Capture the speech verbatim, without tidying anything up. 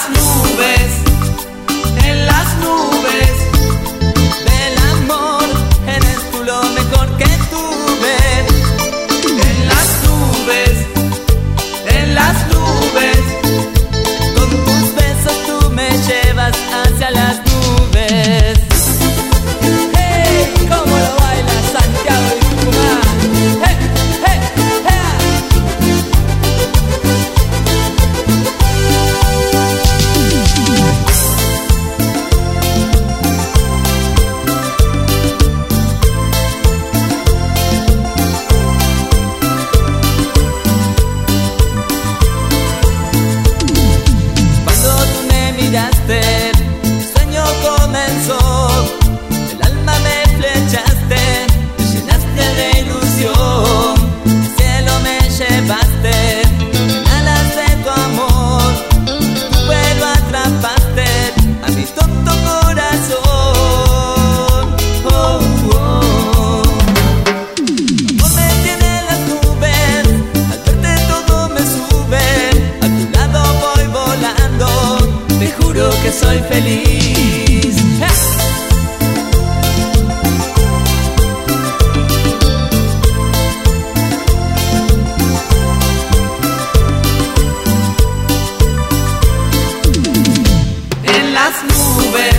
las nubes, en las nubes del amor, eres tú lo mejor que tuve. En las nubes, en las nubes, con tus besos tú me llevas hacia las nubes. ¡Hey! ¿Cómo lo baila Santiago y Tucumán? ¡Hey! ¡Hey! ¡Hey! Cuando tú me miraste, el sueño comenzó. El alma me flechaste, me llenaste de ilusión. Al cielo me llevaste, en alas de tu amor. Tu vuelo atrapaste a mi tonto corazón. Oh, oh. Tu amor me tiene en las nubes, al verte todo me sube. A tu lado voy volando, te juro que soy feliz. ¡Ja! En las nubes.